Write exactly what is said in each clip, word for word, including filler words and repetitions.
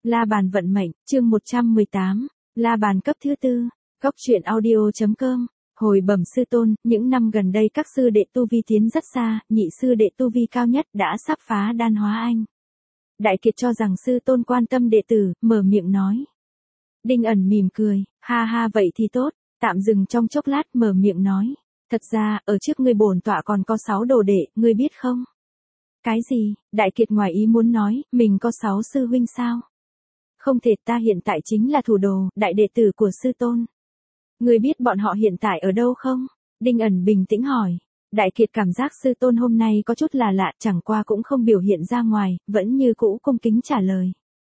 La bàn vận mệnh, chương một trăm mười tám, La bàn cấp thứ tư, góc truyện audio.com. Hồi bẩm sư tôn, những năm gần đây các sư đệ tu vi tiến rất xa, nhị sư đệ tu vi cao nhất đã sắp phá đan hóa anh. Đại Kiệt cho rằng sư tôn quan tâm đệ tử, mở miệng nói. Đinh ẩn mỉm cười, ha ha vậy thì tốt, tạm dừng trong chốc lát mở miệng nói. Thật ra, ở trước ngươi bổn tọa còn có sáu đồ đệ, ngươi biết không? Cái gì? Đại Kiệt ngoài ý muốn nói, mình có sáu sư huynh sao? Không thể, ta hiện tại chính là thủ đồ, đại đệ tử của sư tôn. Ngươi biết bọn họ hiện tại ở đâu không? Đinh ẩn bình tĩnh hỏi. Đại Kiệt cảm giác sư tôn hôm nay có chút là lạ, chẳng qua cũng không biểu hiện ra ngoài, vẫn như cũ cung kính trả lời.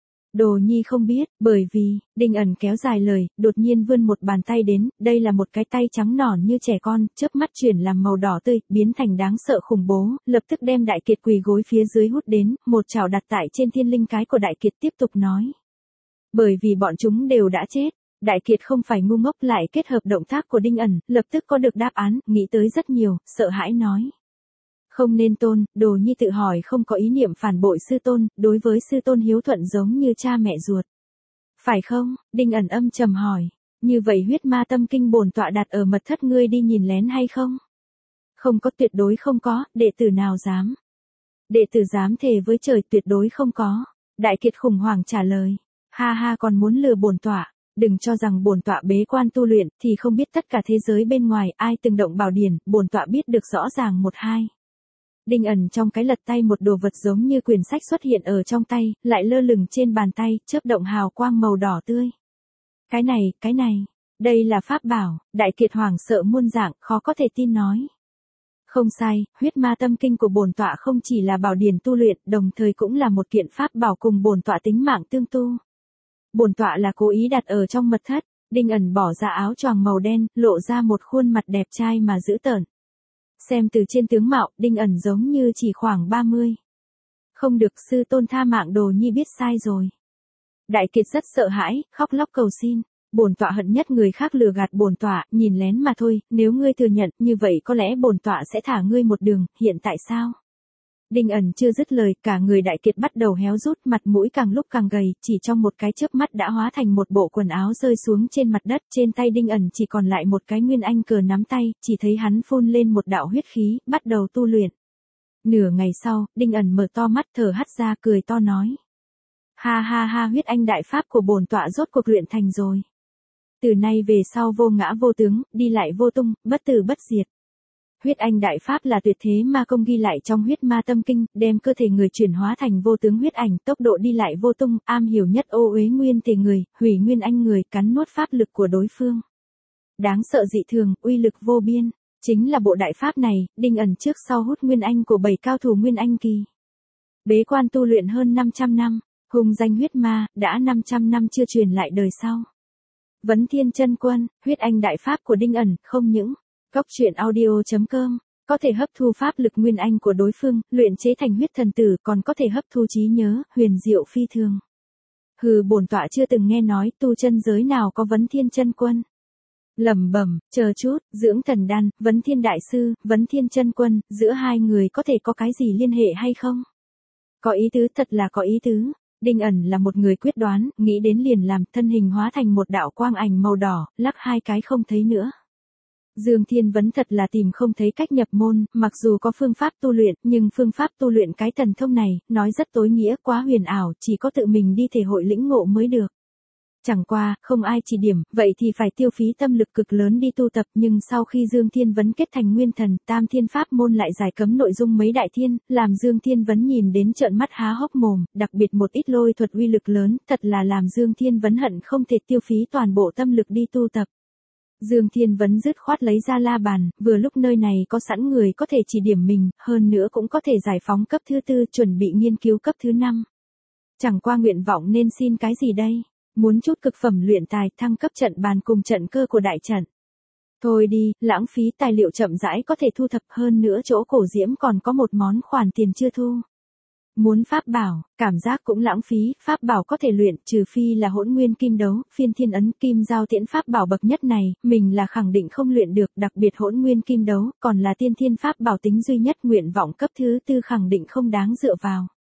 Đồ nhi không biết, bởi vì, Đinh ẩn kéo dài lời, đột nhiên vươn một bàn tay đến, đây là một cái tay trắng nõn như trẻ con, chớp mắt chuyển làm màu đỏ tươi, biến thành đáng sợ khủng bố, lập tức đem Đại Kiệt quỳ gối phía dưới hút đến, một chảo đặt tại trên thiên linh cái của Đại Kiệt tiếp tục nói. Bởi vì bọn chúng đều đã chết. Đại Kiệt không phải ngu ngốc, lại kết hợp động tác của Đinh ẩn, lập tức có được đáp án, nghĩ tới rất nhiều, sợ hãi nói. Không nên tôn, đồ nhi tự hỏi không có ý niệm phản bội sư tôn, đối với sư tôn hiếu thuận giống như cha mẹ ruột. Phải không? Đinh ẩn âm trầm hỏi. Như vậy huyết ma tâm kinh bổn tọa đặt ở mật thất ngươi đi nhìn lén hay không? Không có, tuyệt đối không có, đệ tử nào dám. Đệ tử dám thề với trời tuyệt đối không có. Đại Kiệt khủng hoảng trả lời. Ha ha, còn muốn lừa bổn tọa. Đừng cho rằng bổn tọa bế quan tu luyện thì không biết tất cả thế giới bên ngoài, ai từng động bảo điển, bổn tọa biết được rõ ràng một hai. Đinh ẩn trong cái lật tay một đồ vật giống như quyển sách xuất hiện ở trong tay, lại lơ lửng trên bàn tay, chớp động hào quang màu đỏ tươi. Cái này, cái này, đây là pháp bảo. Đại Kiệt hoảng sợ muôn dạng, khó có thể tin nói. Không sai, huyết ma tâm kinh của bổn tọa không chỉ là bảo điển tu luyện, đồng thời cũng là một kiện pháp bảo cùng bổn tọa tính mạng tương tu. Bổn tọa là cố ý đặt ở trong mật thất. Đinh ẩn bỏ ra áo choàng màu đen, lộ ra một khuôn mặt đẹp trai mà dữ tợn. Xem từ trên tướng mạo, Đinh ẩn giống như chỉ khoảng ba mươi. Không được, sư tôn tha mạng, đồ nhi biết sai rồi. Đại Kiệt rất sợ hãi, khóc lóc cầu xin. Bổn tọa hận nhất người khác lừa gạt bổn tọa, nhìn lén mà thôi, nếu ngươi thừa nhận, như vậy có lẽ bổn tọa sẽ thả ngươi một đường, hiện tại sao? Đinh ẩn chưa dứt lời, cả người Đại Kiệt bắt đầu héo rút, mặt mũi càng lúc càng gầy, chỉ trong một cái chớp mắt đã hóa thành một bộ quần áo rơi xuống trên mặt đất, trên tay Đinh ẩn chỉ còn lại một cái nguyên anh cờ nắm tay, chỉ thấy hắn phun lên một đạo huyết khí, bắt đầu tu luyện. Nửa ngày sau, Đinh ẩn mở to mắt thở hắt ra, cười to nói. Ha ha ha, huyết anh đại pháp của bổn tọa rốt cuộc luyện thành rồi. Từ nay về sau vô ngã vô tướng, đi lại vô tung, bất tử bất diệt. Huyết anh đại pháp là tuyệt thế ma công ghi lại trong huyết ma tâm kinh, đem cơ thể người chuyển hóa thành vô tướng huyết ảnh, tốc độ đi lại vô tung, am hiểu nhất ô uế nguyên thể người, hủy nguyên anh người, cắn nuốt pháp lực của đối phương. Đáng sợ dị thường, uy lực vô biên, chính là bộ đại pháp này, Đinh ẩn trước sau hút nguyên anh của bảy cao thủ nguyên anh kỳ. Bế quan tu luyện hơn năm trăm năm, hùng danh huyết ma, đã năm trăm năm chưa truyền lại đời sau. Vấn Thiên Chân Quân, huyết anh đại pháp của Đinh ẩn, không những góc truyện audio.com, có thể hấp thu pháp lực nguyên anh của đối phương, luyện chế thành huyết thần tử, còn có thể hấp thu trí nhớ, huyền diệu phi thường. Hừ, bổn tọa chưa từng nghe nói tu chân giới nào có Vấn Thiên Chân Quân. Lẩm bẩm, chờ chút, dưỡng thần đan, Vấn Thiên đại sư, Vấn Thiên Chân Quân, giữa hai người có thể có cái gì liên hệ hay không? Có ý tứ, thật là có ý tứ. Đinh ẩn là một người quyết đoán, nghĩ đến liền làm, thân hình hóa thành một đạo quang ảnh màu đỏ, lắc hai cái không thấy nữa. Dương Thiên Vấn thật là tìm không thấy cách nhập môn, mặc dù có phương pháp tu luyện, nhưng phương pháp tu luyện cái thần thông này, nói rất tối nghĩa, quá huyền ảo, chỉ có tự mình đi thể hội lĩnh ngộ mới được. Chẳng qua, không ai chỉ điểm, vậy thì phải tiêu phí tâm lực cực lớn đi tu tập, nhưng sau khi Dương Thiên Vấn kết thành nguyên thần, Tam Thiên Pháp môn lại giải cấm nội dung mấy đại thiên, làm Dương Thiên Vấn nhìn đến trợn mắt há hốc mồm, đặc biệt một ít lôi thuật uy lực lớn, thật là làm Dương Thiên Vấn hận không thể tiêu phí toàn bộ tâm lực đi tu tập. Dương Thiên Vấn dứt khoát lấy ra la bàn, vừa lúc nơi này có sẵn người có thể chỉ điểm mình, hơn nữa cũng có thể giải phóng cấp thứ tư, chuẩn bị nghiên cứu cấp thứ năm. Chẳng qua nguyện vọng nên xin cái gì đây? Muốn chút cực phẩm luyện tài, thăng cấp trận bàn cùng trận cơ của đại trận. Thôi đi, lãng phí tài liệu, chậm rãi có thể thu thập, hơn nữa chỗ cổ diễm còn có một món khoản tiền chưa thu. Muốn pháp bảo, cảm giác cũng lãng phí, pháp bảo có thể luyện, trừ phi là hỗn nguyên kim đấu, phiên thiên ấn, kim giao tiễn pháp bảo bậc nhất này, mình là khẳng định không luyện được, đặc biệt hỗn nguyên kim đấu, còn là tiên thiên pháp bảo tính duy nhất, nguyện vọng cấp thứ tư khẳng định không đáng dựa vào.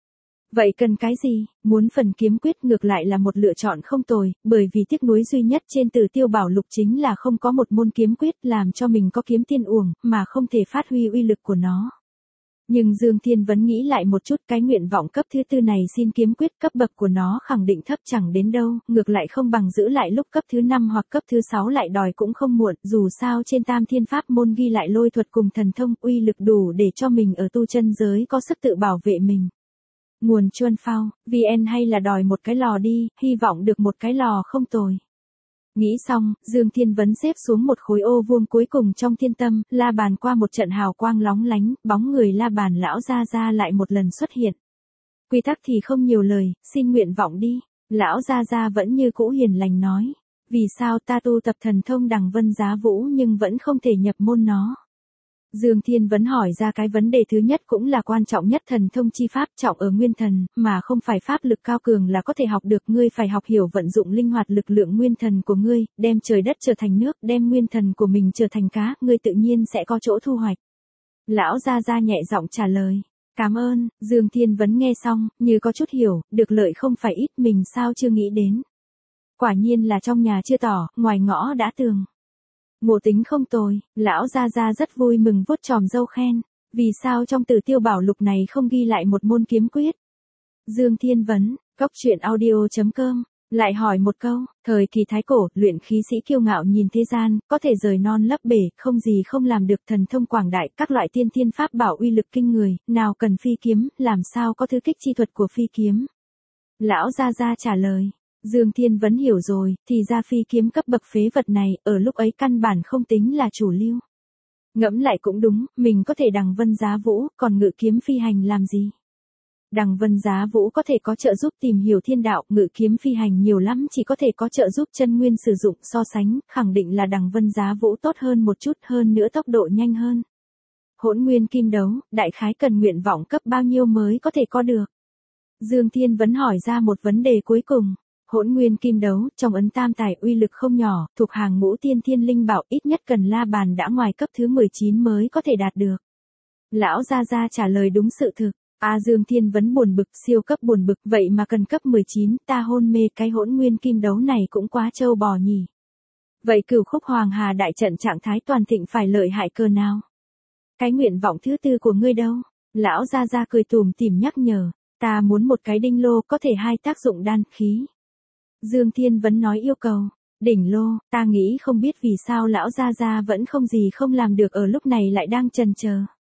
Vậy cần cái gì? Muốn phần kiếm quyết ngược lại là một lựa chọn không tồi, bởi vì tiếc nuối duy nhất trên Tử Tiêu Bảo Lục chính là không có một môn kiếm quyết làm cho mình có kiếm tiên uổng, mà không thể phát huy uy lực của nó. Nhưng Dương Thiên Vấn nghĩ lại một chút, cái nguyện vọng cấp thứ tư này xin kiếm quyết cấp bậc của nó khẳng định thấp chẳng đến đâu, ngược lại không bằng giữ lại lúc cấp thứ năm hoặc cấp thứ sáu lại đòi cũng không muộn, dù sao trên Tam Thiên Pháp môn ghi lại lôi thuật cùng thần thông uy lực đủ để cho mình ở tu chân giới có sức tự bảo vệ mình. Nguồn Chuân Phao, vê en hay là đòi một cái lò đi, hy vọng được một cái lò không tồi. Nghĩ xong, Dương Thiên Vấn xếp xuống một khối ô vuông cuối cùng trong thiên tâm, la bàn qua một trận hào quang lóng lánh, bóng người la bàn lão Gia Gia lại một lần xuất hiện. Quy tắc thì không nhiều lời, xin nguyện vọng đi. Lão Gia Gia vẫn như cũ hiền lành nói. Vì sao ta tu tập thần thông Đằng Vân Giá Vũ nhưng vẫn không thể nhập môn nó? Dương Thiên Vấn hỏi ra cái vấn đề thứ nhất cũng là quan trọng nhất, thần thông chi pháp trọng ở nguyên thần, mà không phải pháp lực cao cường là có thể học được, ngươi phải học hiểu vận dụng linh hoạt lực lượng nguyên thần của ngươi, đem trời đất trở thành nước, đem nguyên thần của mình trở thành cá, ngươi tự nhiên sẽ có chỗ thu hoạch. Lão Gia Gia nhẹ giọng trả lời. Cảm ơn. Dương Thiên Vấn nghe xong, như có chút hiểu, được lợi không phải ít, mình sao chưa nghĩ đến. Quả nhiên là trong nhà chưa tỏ, ngoài ngõ đã tường. Ngộ tính không tồi, lão Gia Gia rất vui mừng vuốt tròm râu khen. Vì sao trong Tử Tiêu Bảo Lục này không ghi lại một môn kiếm quyết? Dương Thiên Vấn, Cốc Truyện Audio chấm com, lại hỏi một câu, thời kỳ Thái Cổ, luyện khí sĩ kiêu ngạo nhìn thế gian, có thể rời non lấp bể, không gì không làm được, thần thông quảng đại, các loại tiên thiên pháp bảo uy lực kinh người, nào cần phi kiếm, làm sao có thứ kích chi thuật của phi kiếm? Lão Gia Gia trả lời. Dương Thiên Vấn hiểu rồi, thì ra phi kiếm cấp bậc phế vật này, ở lúc ấy căn bản không tính là chủ lưu. Ngẫm lại cũng đúng, mình có thể Đằng Vân Giá Vũ, còn ngự kiếm phi hành làm gì? Đằng Vân Giá Vũ có thể có trợ giúp tìm hiểu thiên đạo, ngự kiếm phi hành nhiều lắm chỉ có thể có trợ giúp chân nguyên sử dụng, so sánh, khẳng định là Đằng Vân Giá Vũ tốt hơn một chút, hơn nữa tốc độ nhanh hơn. Hỗn Nguyên Kim Đấu, đại khái cần nguyện vọng cấp bao nhiêu mới có thể có được? Dương Thiên Vấn hỏi ra một vấn đề cuối cùng. Hỗn Nguyên Kim Đấu, trong ấn tam tài uy lực không nhỏ, thuộc hàng ngũ tiên thiên linh bảo, ít nhất cần la bàn đã ngoài cấp thứ mười chín mới có thể đạt được. Lão Gia Gia trả lời đúng sự thực. A Dương Thiên Vấn buồn bực, siêu cấp buồn bực, vậy mà cần cấp mười chín, ta hôn mê, cái Hỗn Nguyên Kim Đấu này cũng quá trâu bò nhỉ. Vậy Cửu Khúc Hoàng Hà đại trận trạng thái toàn thịnh phải lợi hại cơ nào? Cái nguyện vọng thứ tư của ngươi đâu? Lão Gia Gia cười tủm tỉm nhắc nhở, ta muốn một cái đinh lô có thể hai tác dụng đan khí. Dương Thiên Vấn nói yêu cầu, đỉnh lô, ta nghĩ không biết vì sao lão Gia Gia vẫn không gì không làm được ở lúc này lại đang chần chờ.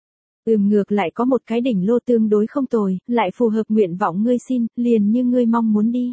Ừm ngược lại có một cái đỉnh lô tương đối không tồi, lại phù hợp nguyện vọng ngươi xin, liền như ngươi mong muốn đi.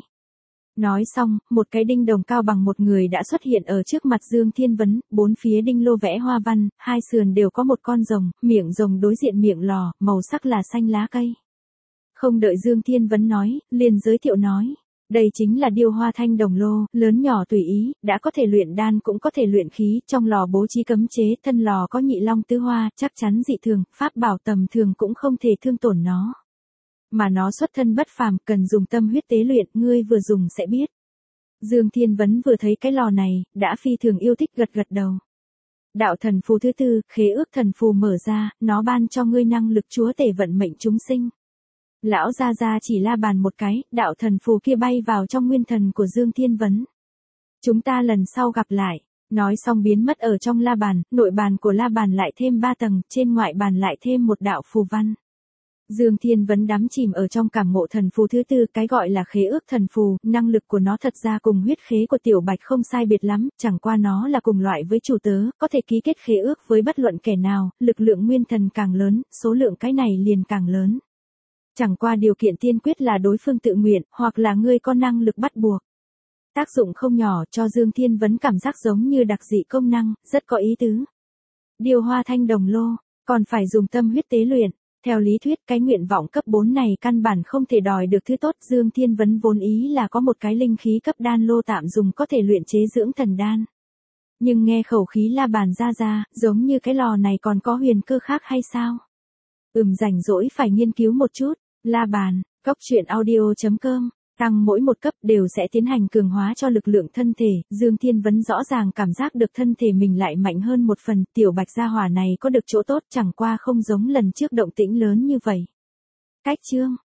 Nói xong, một cái đinh đồng cao bằng một người đã xuất hiện ở trước mặt Dương Thiên Vấn, bốn phía đinh lô vẽ hoa văn, hai sườn đều có một con rồng, miệng rồng đối diện miệng lò, màu sắc là xanh lá cây. Không đợi Dương Thiên Vấn nói, liền giới thiệu nói. Đây chính là điêu hoa thanh đồng lô, lớn nhỏ tùy ý, đã có thể luyện đan cũng có thể luyện khí, trong lò bố trí cấm chế, thân lò có nhị long tứ hoa, chắc chắn dị thường, pháp bảo tầm thường cũng không thể thương tổn nó. Mà nó xuất thân bất phàm, cần dùng tâm huyết tế luyện, ngươi vừa dùng sẽ biết. Dương Thiên Vấn vừa thấy cái lò này, đã phi thường yêu thích gật gật đầu. Đạo thần phù thứ tư, khế ước thần phù mở ra, nó ban cho ngươi năng lực chúa tể vận mệnh chúng sinh. Lão Gia Gia chỉ la bàn một cái, đạo thần phù kia bay vào trong nguyên thần của Dương Thiên Vấn. Chúng ta lần sau gặp lại. Nói xong biến mất ở trong la bàn, nội bàn của la bàn lại thêm ba tầng, trên ngoại bàn lại thêm một đạo phù văn. Dương Thiên Vấn đắm chìm ở trong cảm ngộ thần phù thứ tư, cái gọi là khế ước thần phù, năng lực của nó thật ra cùng huyết khế của Tiểu Bạch không sai biệt lắm, chẳng qua nó là cùng loại với chủ tớ, có thể ký kết khế ước với bất luận kẻ nào, lực lượng nguyên thần càng lớn, số lượng cái này liền càng lớn. Chẳng qua điều kiện tiên quyết là đối phương tự nguyện, hoặc là ngươi có năng lực bắt buộc. Tác dụng không nhỏ, cho Dương Thiên Vấn cảm giác giống như đặc dị công năng, rất có ý tứ. Điều hoa thanh đồng lô, còn phải dùng tâm huyết tế luyện. Theo lý thuyết, cái nguyện vọng cấp bốn này căn bản không thể đòi được thứ tốt. Dương Thiên Vấn vốn ý là có một cái linh khí cấp đan lô tạm dùng có thể luyện chế dưỡng thần đan. Nhưng nghe khẩu khí la bàn ra ra, giống như cái lò này còn có huyền cơ khác hay sao? Ừm rảnh rỗi phải nghiên cứu một chút. La bàn, Cốc Truyện Audio chấm com, tăng mỗi một cấp đều sẽ tiến hành cường hóa cho lực lượng thân thể, Dương Thiên Vấn rõ ràng cảm giác được thân thể mình lại mạnh hơn một phần, Tiểu Bạch gia hỏa này có được chỗ tốt chẳng qua không giống lần trước động tĩnh lớn như vậy. Cách chương